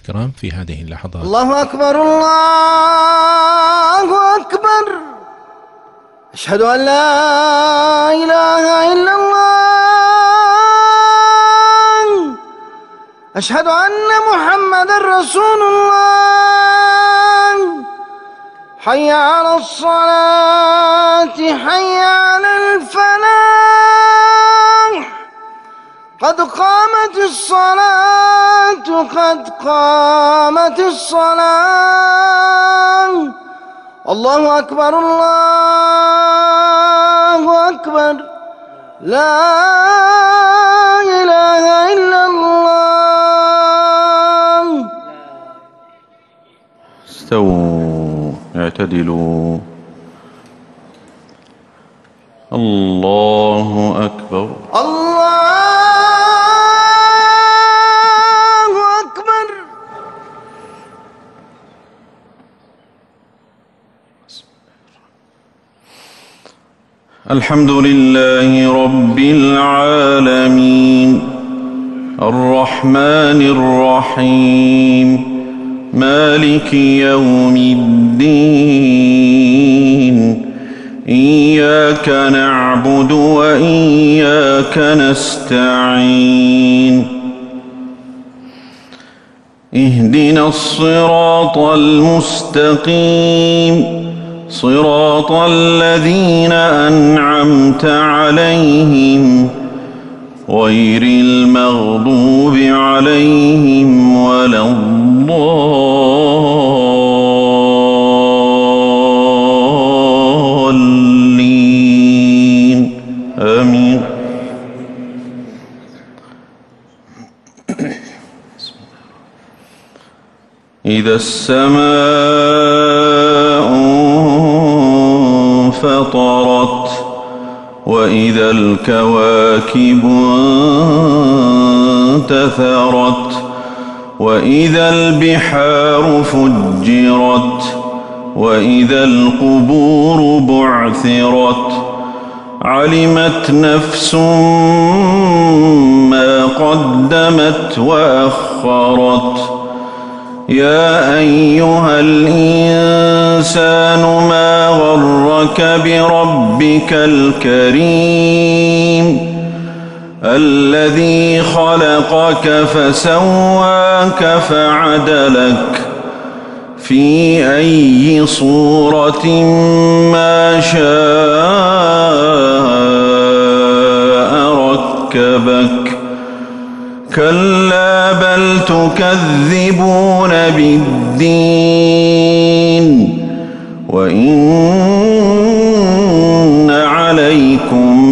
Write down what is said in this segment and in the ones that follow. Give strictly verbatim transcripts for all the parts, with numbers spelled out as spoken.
الكرام في هذه اللحظات. الله أكبر الله أكبر، أشهد أن لا إله إلا الله، أشهد أن محمدًا رسول الله، حي على الصلاة حي على الفلاح، قد قامت الصلاة قد قامت الصلاة، الله أكبر الله أكبر، لا إله إلا الله. استووا اعتدلوا. الله أكبر. الله أكبر. الحمد لله رب العالمين، الرحمن الرحيم، مالك يوم الدين، إياك نعبد وإياك نستعين، اهدنا الصراط المستقيم، صراط الذين أنعمت عليهم غير المغضوب عليهم ولا الضالين، آمين. إذا السماء انفطرت وإذا الكواكب انتثرت وإذا البحار فجرت وإذا القبور بعثرت علمت نفس ما قدمت وأخرت. يا أيها الإنسان ما غرك بربك الكريم الذي خلقك فسواك فعدلك في أي صورة ما شاء ركبك. كلا بل تكذبون بالدين وإن عليكم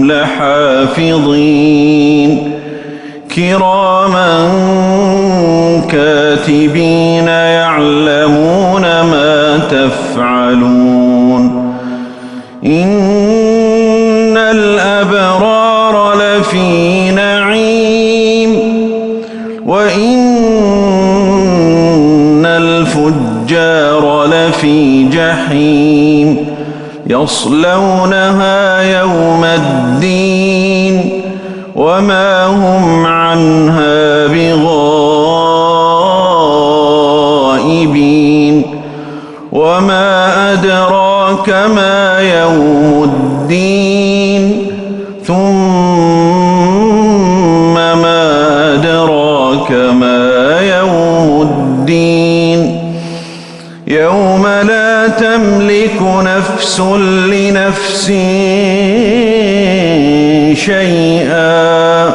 لحافظين كراما كاتبين يعلمون ما تفعلون. إن الأبرار لفي نعيم وإن الفجار لفي جحيم يصلونها يوم الدين وما هم عنها بغائبين. وما أدراك ما يوم الدين ثم ما أدراك ما يوم الدين. يوم لا تملك نفس لنفس شيئا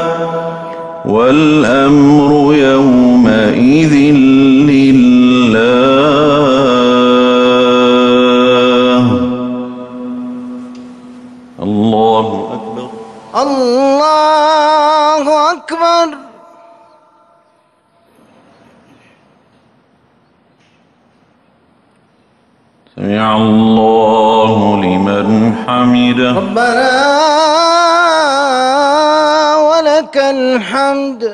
والأمر يومئذ لله. الله أكبر. الله أكبر. سمع الله لمن حمده. ربنا ولك الحمد.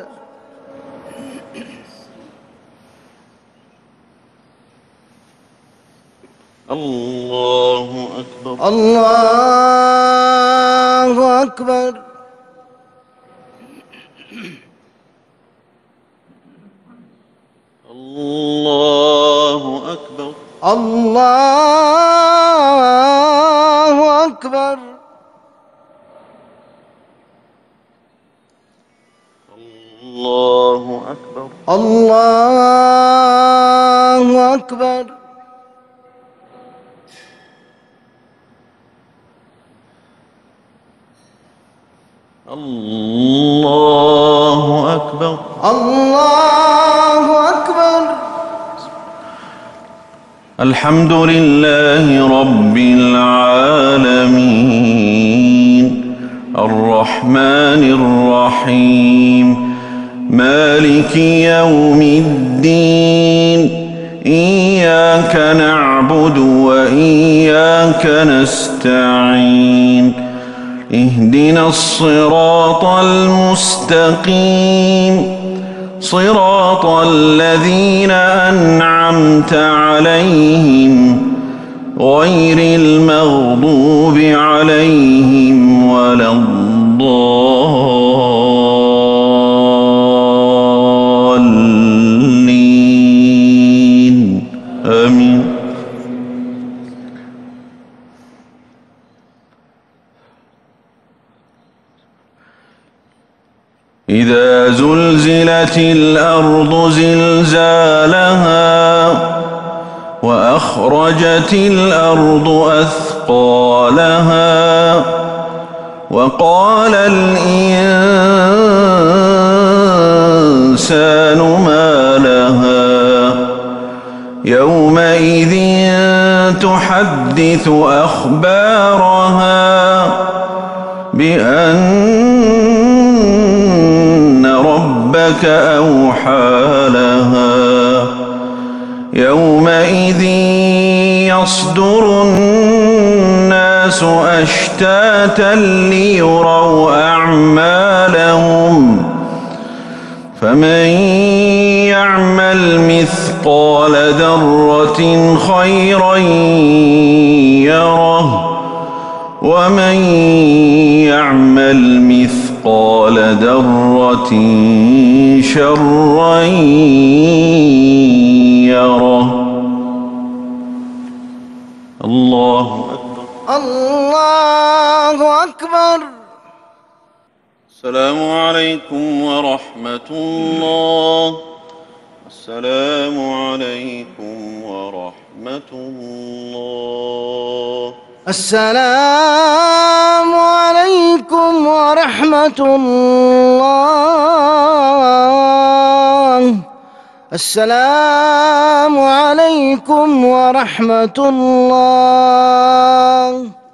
الله أكبر. الله أكبر. الله الله أكبر. الله أكبر. الله أكبر. الله أكبر. الله أكبر. الحمد لله رب العالمين الرحمن الرحيم مالك يوم الدين إياك نعبد وإياك نستعين اهدنا الصراط المستقيم صراط الذين أنعمت عليهم غير المغضوب عليهم ولا الضالين آمين. إذا زلزلت الأرض زلزالها وأخرجت الأرض أثقالها وقال الإنسان ما لها يومئذ تحدث أخبارها بأن ربك أوحى لها يومئذ يصدر الناس أشتاتا ليروا أعمالهم فمن يعمل مثقال ذرة خيرا يره ومن يعمل مثقال ذرة شرا يره. الله أكبر. الله أكبر. السلام عليكم ورحمة الله. السلام عليكم ورحمة الله. السلام عليكم ورحمة الله. السلام عليكم ورحمة الله.